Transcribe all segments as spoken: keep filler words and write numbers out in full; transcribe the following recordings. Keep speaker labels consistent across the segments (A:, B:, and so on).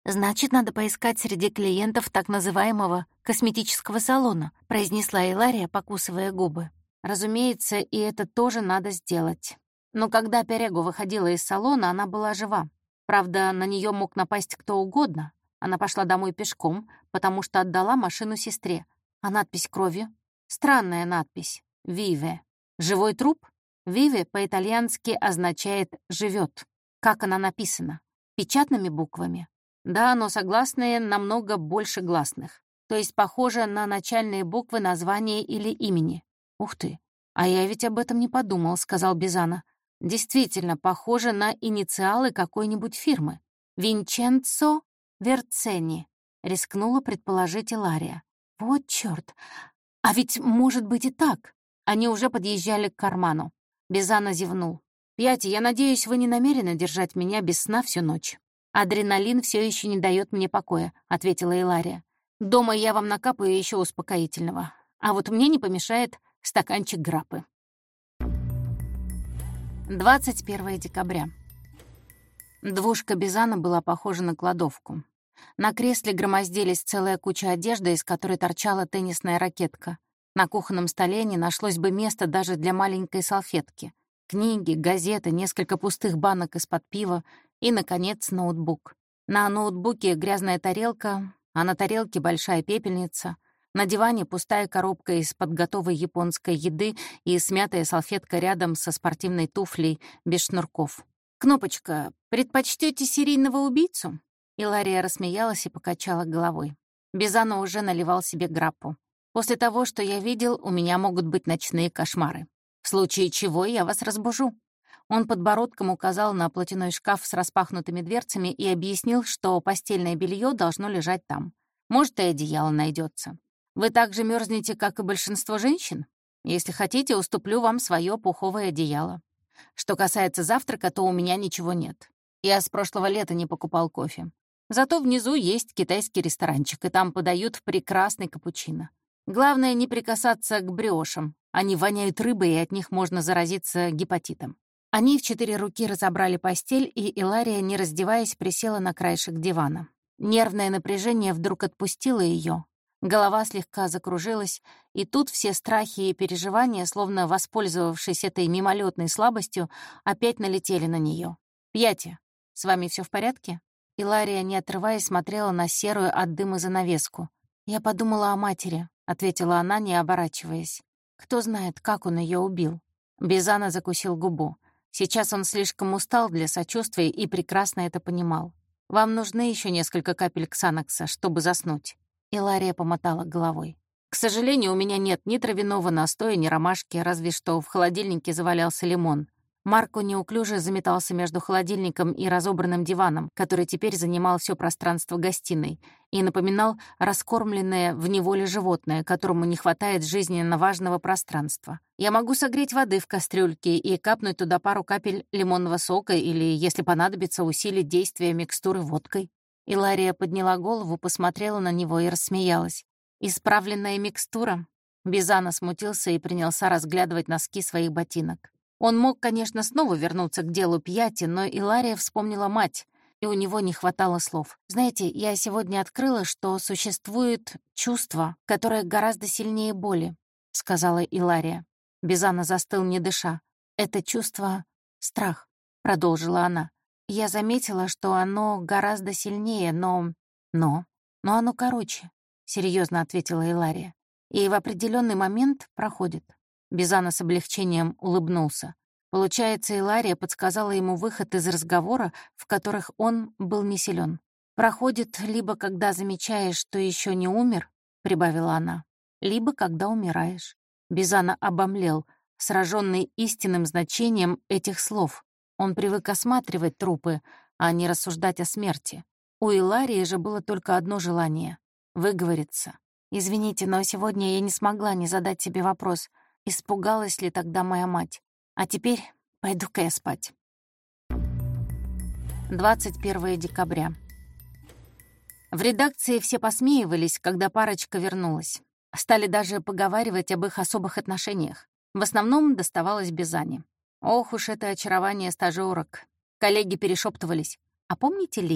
A: «Значит, надо поискать среди клиентов так называемого косметического салона», произнесла Илария, покусывая губы. Разумеется, и это тоже надо сделать. Но когда Перего выходила из салона, она была жива. Правда, на нее мог напасть кто угодно. Она пошла домой пешком, потому что отдала машину сестре. А надпись кровью? Странная надпись. «Виве». Живой труп? «Виве» по-итальянски означает «живет». Как она написана? Печатными буквами? Да, но согласные намного больше гласных. То есть похоже на начальные буквы названия или имени. «Ух ты! А я ведь об этом не подумал», — сказал Бизана. «Действительно, похоже на инициалы какой-нибудь фирмы. Винченцо Верцени», — рискнула предположить Илария. «Вот чёрт! А ведь может быть и так». Они уже подъезжали к карману. Бизана зевнул. «Пьяти, я надеюсь, вы не намерены держать меня без сна всю ночь?» «Адреналин все еще не дает мне покоя», — ответила Илария. «Дома я вам накапаю еще успокоительного. А вот мне не помешает стаканчик граппы». двадцать первое декабря. Двушка Бизана была похожа на кладовку. На кресле громоздились целая куча одежды, из которой торчала теннисная ракетка. На кухонном столе не нашлось бы места даже для маленькой салфетки. Книги, газеты, несколько пустых банок из-под пива и, наконец, ноутбук. На ноутбуке грязная тарелка, а на тарелке большая пепельница. На диване пустая коробка из-под готовой японской еды и смятая салфетка рядом со спортивной туфлей без шнурков. «Кнопочка, предпочтете серийного убийцу?» Илария рассмеялась и покачала головой. Бизано уже наливал себе граппу. «После того, что я видел, у меня могут быть ночные кошмары. В случае чего я вас разбужу». Он подбородком указал на платяной шкаф с распахнутыми дверцами и объяснил, что постельное белье должно лежать там. Может, и одеяло найдется. Вы так же мерзнете, как и большинство женщин? Если хотите, уступлю вам свое пуховое одеяло. Что касается завтрака, то у меня ничего нет. Я с прошлого лета не покупал кофе. Зато внизу есть китайский ресторанчик, и там подают прекрасный капучино. Главное, не прикасаться к брioшам. Они воняют рыбой, и от них можно заразиться гепатитом. Они в четыре руки разобрали постель, и Илария, не раздеваясь, присела на краешек дивана. Нервное напряжение вдруг отпустило ее. Голова слегка закружилась, и тут все страхи и переживания, словно воспользовавшись этой мимолетной слабостью, опять налетели на нее. «Пьяти, с вами все в порядке?» Илария, не отрываясь, смотрела на серую от дыма занавеску. «Я подумала о матери», — ответила она, не оборачиваясь. «Кто знает, как он ее убил?» Бизана закусил губу. Сейчас он слишком устал для сочувствия и прекрасно это понимал. «Вам нужны еще несколько капель ксанокса, чтобы заснуть?» Илария помотала головой. «К сожалению, у меня нет ни травяного настоя, ни ромашки, разве что в холодильнике завалялся лимон». Марко неуклюже заметался между холодильником и разобранным диваном, который теперь занимал все пространство гостиной, и напоминал раскормленное в неволе животное, которому не хватает жизненно важного пространства. «Я могу согреть воды в кастрюльке и капнуть туда пару капель лимонного сока или, если понадобится, усилить действие микстуры водкой». Илария подняла голову, посмотрела на него и рассмеялась. «Исправленная микстура?» Бизана смутился и принялся разглядывать носки своих ботинок. Он мог, конечно, снова вернуться к делу Пьяти, но Илария вспомнила мать, и у него не хватало слов. «Знаете, я сегодня открыла, что существует чувство, которое гораздо сильнее боли», — сказала Илария. Бизана застыл, не дыша. «Это чувство — страх», — продолжила она. «Я заметила, что оно гораздо сильнее, но... но... но оно короче», — серьезно ответила Илария. «И в определенный момент проходит». Бизана с облегчением улыбнулся. Получается, Илария подсказала ему выход из разговора, в которых он был не силен. «Проходит либо когда замечаешь, что еще не умер», — прибавила она, «либо когда умираешь». Бизана обомлел, сраженный истинным значением этих слов. Он привык осматривать трупы, а не рассуждать о смерти. У Иларии же было только одно желание — выговориться. «Извините, но сегодня я не смогла не задать себе вопрос, испугалась ли тогда моя мать. А теперь пойду-ка я спать». двадцать первое декабря. В редакции все посмеивались, когда парочка вернулась. Стали даже поговаривать об их особых отношениях. В основном доставалось Бизане. Ох уж это очарование стажёрок. Коллеги перешептывались. «А помните Лизи?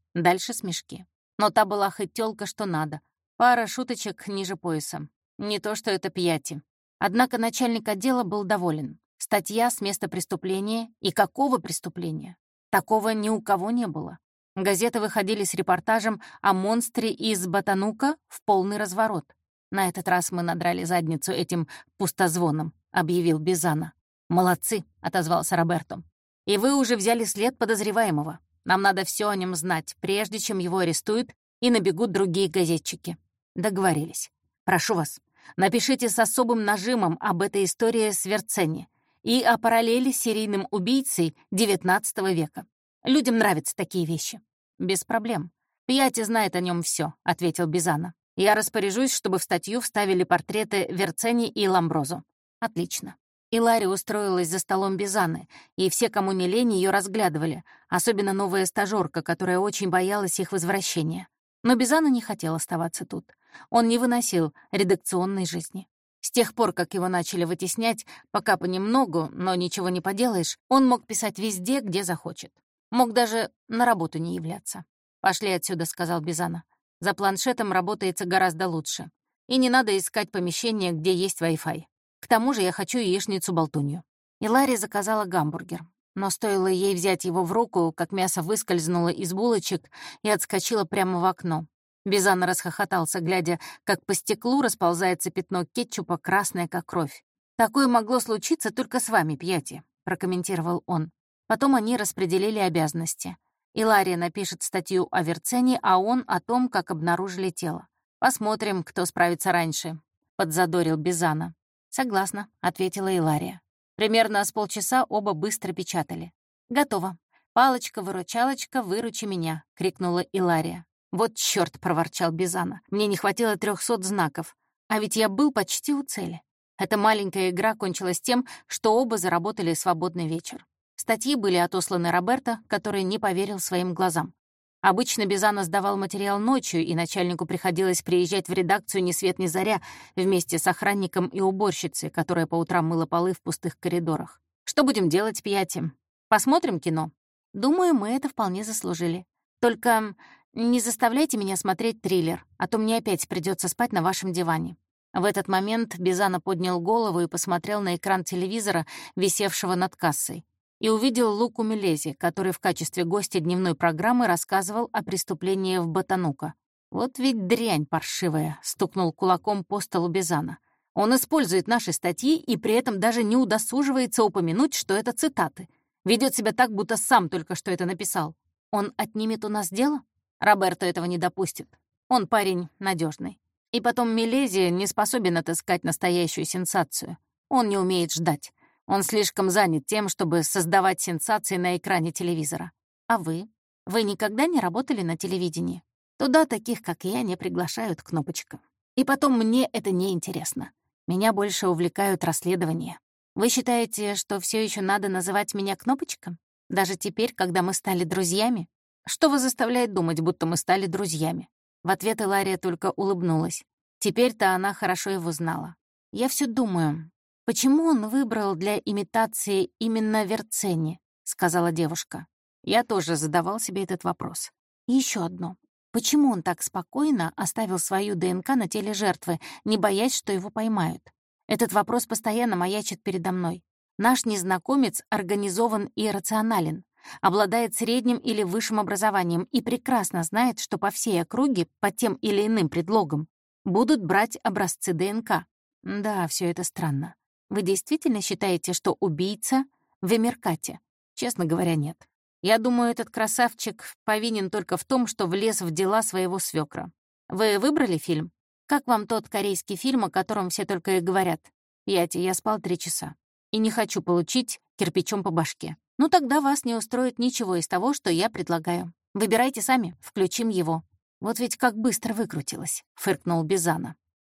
A: Дальше смешки. Но та была хоть тёлка, что надо. Пара шуточек ниже пояса. Не то что это Пьяти. Однако начальник отдела был доволен. Статья с места преступления. И какого преступления? Такого ни у кого не было. Газеты выходили с репортажем о монстре из Ботанука в полный разворот. «На этот раз мы надрали задницу этим пустозвоном», — объявил Бизана. «Молодцы», — отозвался Роберто. «И вы уже взяли след подозреваемого. Нам надо все о нем знать, прежде чем его арестуют и набегут другие газетчики». Договорились. «Прошу вас, напишите с особым нажимом об этой истории с Верцени и о параллели с серийным убийцей девятнадцатого века. Людям нравятся такие вещи». «Без проблем. Пьяти знает о нем все, ответил Бизана. «Я распоряжусь, чтобы в статью вставили портреты Верцени и Ламброзо». «Отлично». Илари устроилась за столом Бизаны, и все, кому не лень, ее разглядывали, особенно новая стажёрка, которая очень боялась их возвращения. Но Бизана не хотел оставаться тут. Он не выносил редакционной жизни. С тех пор, как его начали вытеснять, пока понемногу, но ничего не поделаешь, он мог писать везде, где захочет. Мог даже на работу не являться. «Пошли отсюда», — сказал Бизана. «За планшетом работается гораздо лучше. И не надо искать помещение, где есть Wi-Fi. К тому же я хочу яичницу-болтунью». И Ларри заказала гамбургер. Но стоило ей взять его в руку, как мясо выскользнуло из булочек и отскочило прямо в окно. Бизана расхохотался, глядя, как по стеклу расползается пятно кетчупа, красное, как кровь. «Такое могло случиться только с вами, Пьяти», — прокомментировал он. Потом они распределили обязанности. Илария напишет статью о Верцене, а он о том, как обнаружили тело. «Посмотрим, кто справится раньше», — подзадорил Бизана. «Согласна», — ответила Илария. Примерно с полчаса оба быстро печатали. «Готово. Палочка-выручалочка, выручи меня», — крикнула Илария. «Вот чёрт», — проворчал Бизана. «Мне не хватило трехсот знаков. А ведь я был почти у цели». Эта маленькая игра кончилась тем, что оба заработали свободный вечер. Статьи были отосланы Роберто, который не поверил своим глазам. Обычно Бизана сдавал материал ночью, и начальнику приходилось приезжать в редакцию ни свет ни заря вместе с охранником и уборщицей, которая по утрам мыла полы в пустых коридорах. «Что будем делать, Пьяти? Посмотрим кино?» «Думаю, мы это вполне заслужили. Только не заставляйте меня смотреть триллер, а то мне опять придется спать на вашем диване». В этот момент Бизана поднял голову и посмотрел на экран телевизора, висевшего над кассой, и увидел Луку Мелези, который в качестве гостя дневной программы рассказывал о преступлении в Ботанука. «Вот ведь дрянь паршивая», — стукнул кулаком по столу Бизана. «Он использует наши статьи и при этом даже не удосуживается упомянуть, что это цитаты. Ведет себя так, будто сам только что это написал. Он отнимет у нас дело? Роберто этого не допустит. Он парень надежный. И потом Мелези не способен отыскать настоящую сенсацию. Он не умеет ждать. Он слишком занят тем, чтобы создавать сенсации на экране телевизора. А вы? Вы никогда не работали на телевидении? Туда таких, как я, не приглашают, Кнопочка. И потом мне это не интересно. Меня больше увлекают расследования. Вы считаете, что все еще надо называть меня Кнопочка? Даже теперь, когда мы стали друзьями? Что вас заставляет думать, будто мы стали друзьями?» В ответ Илария только улыбнулась. Теперь-то она хорошо его знала. «Я все думаю, почему он выбрал для имитации именно Верцени?» — сказала девушка. Я тоже задавал себе этот вопрос. И еще одно. Почему он так спокойно оставил свою ДНК на теле жертвы, не боясь, что его поймают? Этот вопрос постоянно маячит передо мной. Наш незнакомец организован и рационален, обладает средним или высшим образованием и прекрасно знает, что по всей округе, по тем или иным предлогам, будут брать образцы ДНК. Да, все это странно. Вы действительно считаете, что убийца в Эмеркате? Честно говоря, нет. Я думаю, этот красавчик повинен только в том, что влез в дела своего свекра. Вы выбрали фильм? Как вам тот корейский фильм, о котором все только и говорят? Яти, я спал три часа. И не хочу получить кирпичом по башке. Ну тогда вас не устроит ничего из того, что я предлагаю. Выбирайте сами, включим его. Вот ведь как быстро выкрутилась, фыркнул Бизана.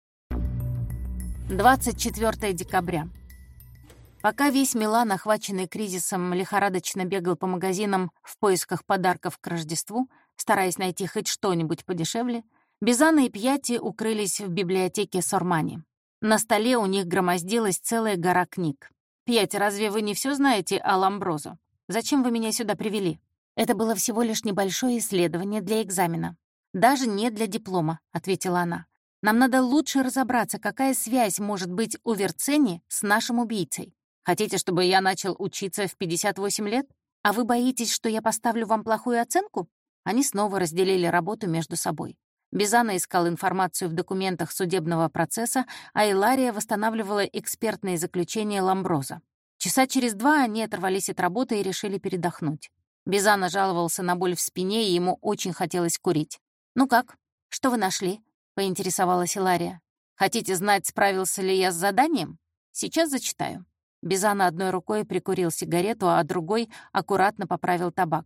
A: двадцать четвёртого декабря. Пока весь Милан, охваченный кризисом, лихорадочно бегал по магазинам в поисках подарков к Рождеству, стараясь найти хоть что-нибудь подешевле, Бизана и Пьяти укрылись в библиотеке Сормани. На столе у них громоздилась целая гора книг. «Пьяти, разве вы не все знаете о Ламброзо? Зачем вы меня сюда привели?» «Это было всего лишь небольшое исследование для экзамена. Даже не для диплома», — ответила она. «Нам надо лучше разобраться, какая связь может быть у Верцени с нашим убийцей. Хотите, чтобы я начал учиться в пятьдесят восемь лет? А вы боитесь, что я поставлю вам плохую оценку?» Они снова разделили работу между собой. Бизана искал информацию в документах судебного процесса, а Илария восстанавливала экспертные заключения Ламброза. Часа через два они оторвались от работы и решили передохнуть. Бизана жаловался на боль в спине, и ему очень хотелось курить. «Ну как? Что вы нашли?» — поинтересовалась Илария. «Хотите знать, справился ли я с заданием? Сейчас зачитаю». Бизана одной рукой прикурил сигарету, а другой аккуратно поправил табак.